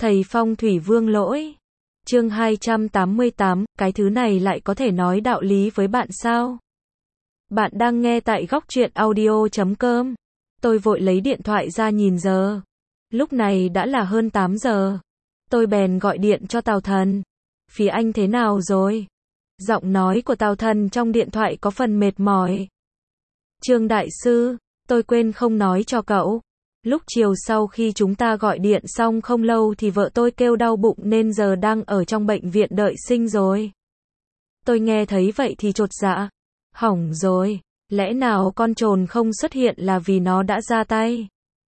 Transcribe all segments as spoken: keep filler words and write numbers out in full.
Thầy Phong thủy vương lỗi. Chương hai trăm tám mươi tám, cái thứ này lại có thể nói đạo lý với bạn sao? Bạn đang nghe tại góc truyện audio chấm com. Tôi vội lấy điện thoại ra nhìn giờ. Lúc này đã là hơn tám giờ. Tôi bèn gọi điện cho Tào Thần. Phía anh thế nào rồi? Giọng nói của Tào Thần trong điện thoại có phần mệt mỏi. Trương đại sư, tôi quên không nói cho cậu. Lúc chiều sau khi chúng ta gọi điện xong không lâu thì vợ tôi kêu đau bụng nên giờ đang ở trong bệnh viện đợi sinh rồi. Tôi nghe thấy vậy thì chột dạ. Hỏng rồi, lẽ nào con trồn không xuất hiện là vì nó đã ra tay?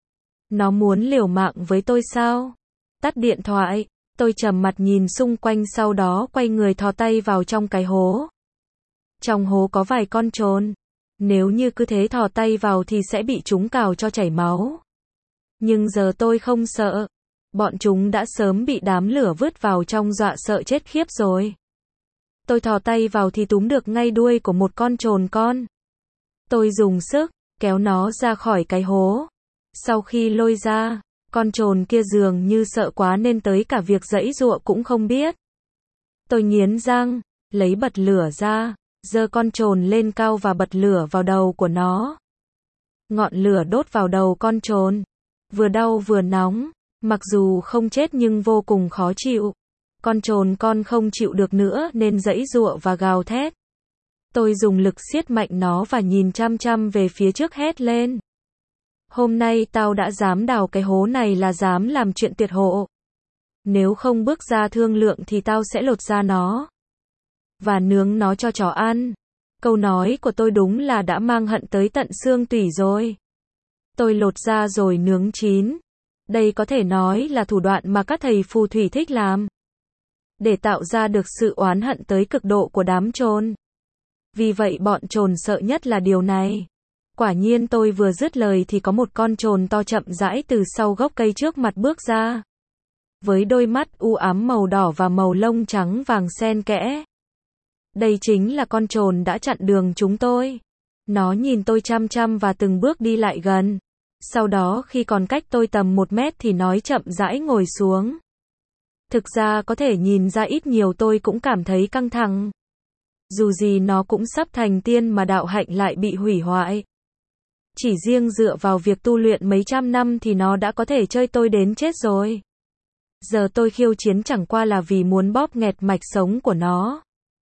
Nó muốn liều mạng với tôi sao? Tắt điện thoại, tôi trầm mặt nhìn xung quanh sau đó quay người thò tay vào trong cái hố. Trong hố có vài con trồn. Nếu như cứ thế thò tay vào thì sẽ bị chúng cào cho chảy máu. Nhưng giờ tôi không sợ. Bọn chúng đã sớm bị đám lửa vứt vào trong dọa sợ chết khiếp rồi. Tôi thò tay vào thì túm được ngay đuôi của một con trồn con. Tôi dùng sức, kéo nó ra khỏi cái hố. Sau khi lôi ra, con trồn kia dường như sợ quá nên tới cả việc giãy giụa cũng không biết. Tôi nghiến răng, lấy bật lửa ra, giơ con trồn lên cao và bật lửa vào đầu của nó. Ngọn lửa đốt vào đầu con trồn. Vừa đau vừa nóng, mặc dù không chết nhưng vô cùng khó chịu. Con trồn con không chịu được nữa nên giãy giụa và gào thét. Tôi dùng lực siết mạnh nó và nhìn chăm chăm về phía trước hét lên. Hôm nay tao đã dám đào cái hố này là dám làm chuyện tuyệt hộ. Nếu không bước ra thương lượng thì tao sẽ lột da nó. Và nướng nó cho chó ăn. Câu nói của tôi đúng là đã mang hận tới tận xương tủy rồi. Tôi lột da rồi nướng chín. Đây có thể nói là thủ đoạn mà các thầy phù thủy thích làm. Để tạo ra được sự oán hận tới cực độ của đám trồn. Vì vậy bọn trồn sợ nhất là điều này. Quả nhiên tôi vừa dứt lời thì có một con trồn to chậm rãi từ sau gốc cây trước mặt bước ra. Với đôi mắt u ám màu đỏ và màu lông trắng vàng xen kẽ. Đây chính là con trồn đã chặn đường chúng tôi. Nó nhìn tôi chăm chăm và từng bước đi lại gần. Sau đó khi còn cách tôi tầm một mét thì nói chậm rãi ngồi xuống. Thực ra có thể nhìn ra ít nhiều tôi cũng cảm thấy căng thẳng. Dù gì nó cũng sắp thành tiên mà đạo hạnh lại bị hủy hoại. Chỉ riêng dựa vào việc tu luyện mấy trăm năm thì nó đã có thể chơi tôi đến chết rồi. Giờ tôi khiêu chiến chẳng qua là vì muốn bóp nghẹt mạch sống của nó.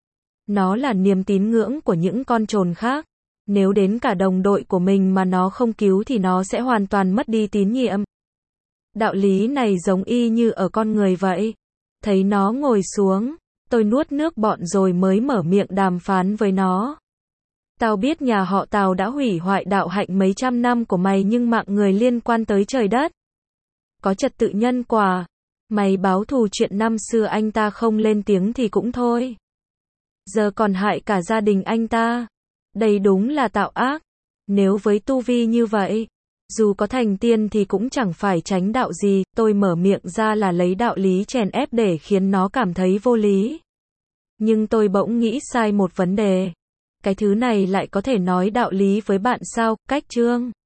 Nó là niềm tín ngưỡng của những con trồn khác. Nếu đến cả đồng đội của mình mà nó không cứu thì nó sẽ hoàn toàn mất đi tín nhiệm. Đạo lý này giống y như ở con người vậy. Thấy nó ngồi xuống, tôi nuốt nước bọt rồi mới mở miệng đàm phán với nó. Tao biết nhà họ Tào đã hủy hoại đạo hạnh mấy trăm năm của mày nhưng mạng người liên quan tới trời đất. Có trật tự nhân quả. Mày báo thù chuyện năm xưa anh ta không lên tiếng thì cũng thôi. Giờ còn hại cả gia đình anh ta. Đây đúng là tạo ác. Nếu với tu vi như vậy, dù có thành tiên thì cũng chẳng phải tránh đạo gì. Tôi mở miệng ra là lấy đạo lý chèn ép để khiến nó cảm thấy vô lý. Nhưng tôi bỗng nghĩ sai một vấn đề. Cái thứ này lại có thể nói đạo lý với bạn sao? Cách chương